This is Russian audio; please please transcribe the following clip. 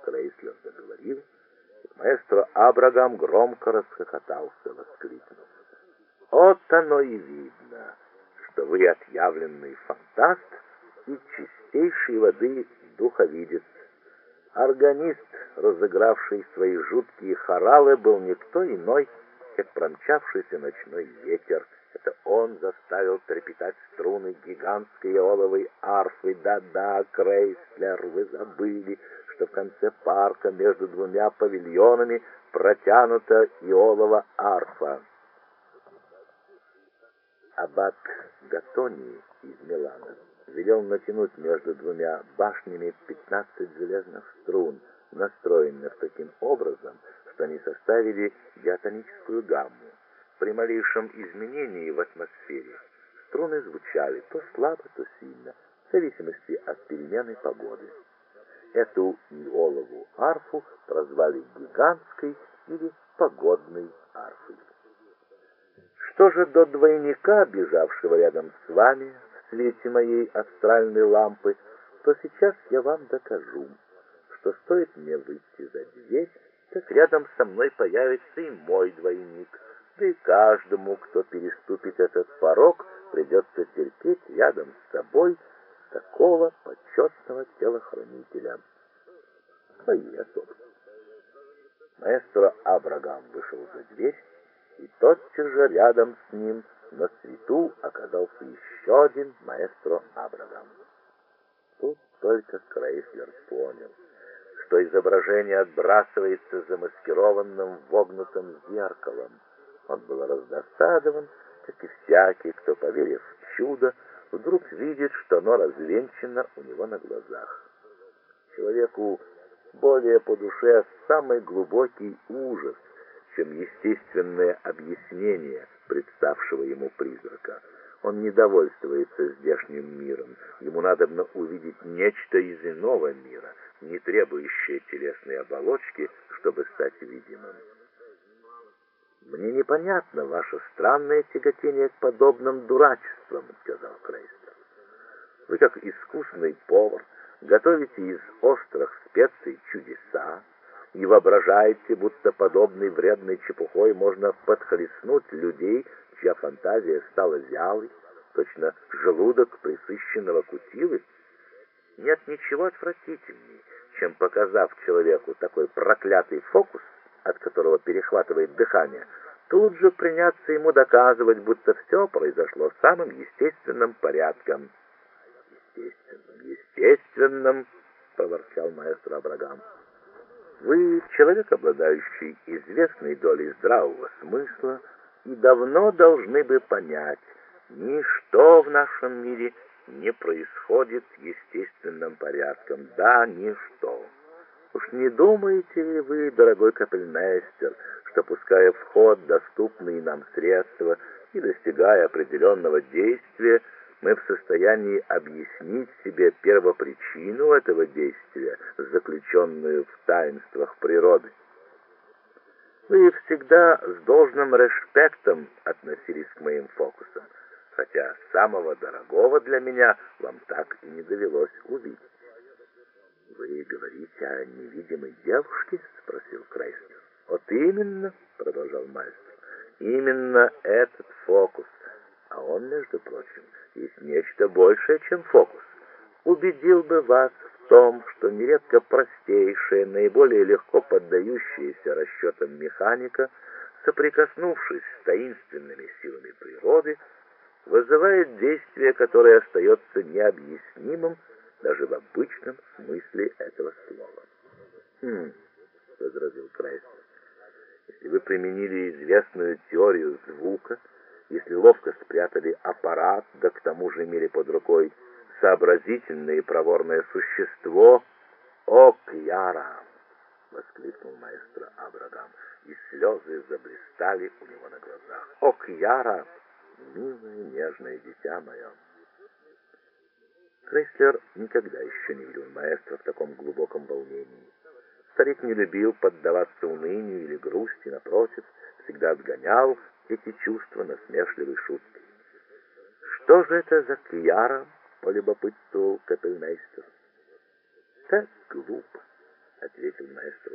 Крейслер заговорил, маэстро Абрагам громко расхохотался, воскликнув: «Вот оно и видно, что вы отъявленный фантаст и чистейшей воды духовидец. Органист, разыгравший свои жуткие хоралы, был никто иной, как промчавшийся ночной ветер. Это он заставил трепетать струны гигантской иоловой арфы. Да-да, Крейслер, вы забыли, что в конце парка между двумя павильонами протянута иолова арфа. Аббат Гаттони из Милана велел натянуть между двумя башнями 15 железных струн, настроенных таким образом, что они составили диатоническую гамму. При малейшем изменении в атмосфере струны звучали то слабо, то сильно, в зависимости от перемены погоды. Эту иолову арфу прозвали гигантской или погодной арфой. Что же до двойника, бежавшего рядом с вами в свете моей астральной лампы, то сейчас я вам докажу, что стоит мне выйти за дверь, как рядом со мной появится и мой двойник, да и каждому, кто переступит этот порог, придется терпеть рядом с собой такого почетного телохранителя. Свои особы. Маэстро Абрагам вышел за дверь, и тотчас же рядом с ним на свету оказался еще один маэстро Абрагам. Тут только Крейслер понял, что изображение отбрасывается замаскированным вогнутым зеркалом. Он был раздосадован, как и всякий, кто, поверив в чудо, вдруг видит, что оно развенчано у него на глазах. Человеку более по душе самый глубокий ужас, чем естественное объяснение представшего ему призрака. Он не довольствуется здешним миром, ему надобно увидеть нечто из иного мира, не требующее телесной оболочки, чтобы стать видимым. «Мне непонятно ваше странное тяготение к подобным дурачествам», — сказал Крейслер. «Вы, как искусный повар, готовите из острых специй чудеса и воображаете, будто подобной вредной чепухой можно подхлестнуть людей, чья фантазия стала вялой, точно желудок пресыщенного кутилы. Нет ничего отвратительней, чем, показав человеку такой проклятый фокус, от которого перехватывает дыхание, тут же приняться ему доказывать, будто все произошло самым естественным порядком». «Естественным», — проворчал маэстро Абрагам. «Вы человек, обладающий известной долей здравого смысла, и давно должны бы понять, ничто в нашем мире не происходит естественным порядком. Да, ничто. Уж не думаете ли вы, дорогой капельмейстер, что, пуская в ход доступные нам средства и достигая определенного действия, мы в состоянии объяснить себе первопричину этого действия, заключенную в таинствах природы? Вы всегда с должным респектом относились к моим фокусам, хотя самого дорогого для меня вам так и не довелось увидеть». «Вы говорите о невидимой девушке?» — спросил Крейслер. «Вот именно», — продолжал маэстро, — «именно этот фокус. А он, между прочим, есть нечто большее, чем фокус. Убедил бы вас в том, что нередко простейшая, наиболее легко поддающаяся расчетам механика, соприкоснувшись с таинственными силами природы, вызывает действие, которое остается необъяснимым даже в обычном смысле этого слова». — возразил Крейслер. «Если вы применили известную теорию звука, если ловко спрятали аппарат, да к тому же имели под рукой сообразительное и проворное существо...» «О, Кьяра!» — воскликнул маэстро Абрагам, и слезы заблистали у него на глазах. «О, Кьяра! Милое, нежное дитя мое!» Крейслер никогда еще не видел маэстро в таком глубоком волнении. Старик не любил поддаваться унынию или грусти, напротив, всегда отгонял эти чувства насмешливой шуткой. «Что же это за Кьяра?» — полюбопытствовал капельмейстер. «Так глупо. ответил маэстро.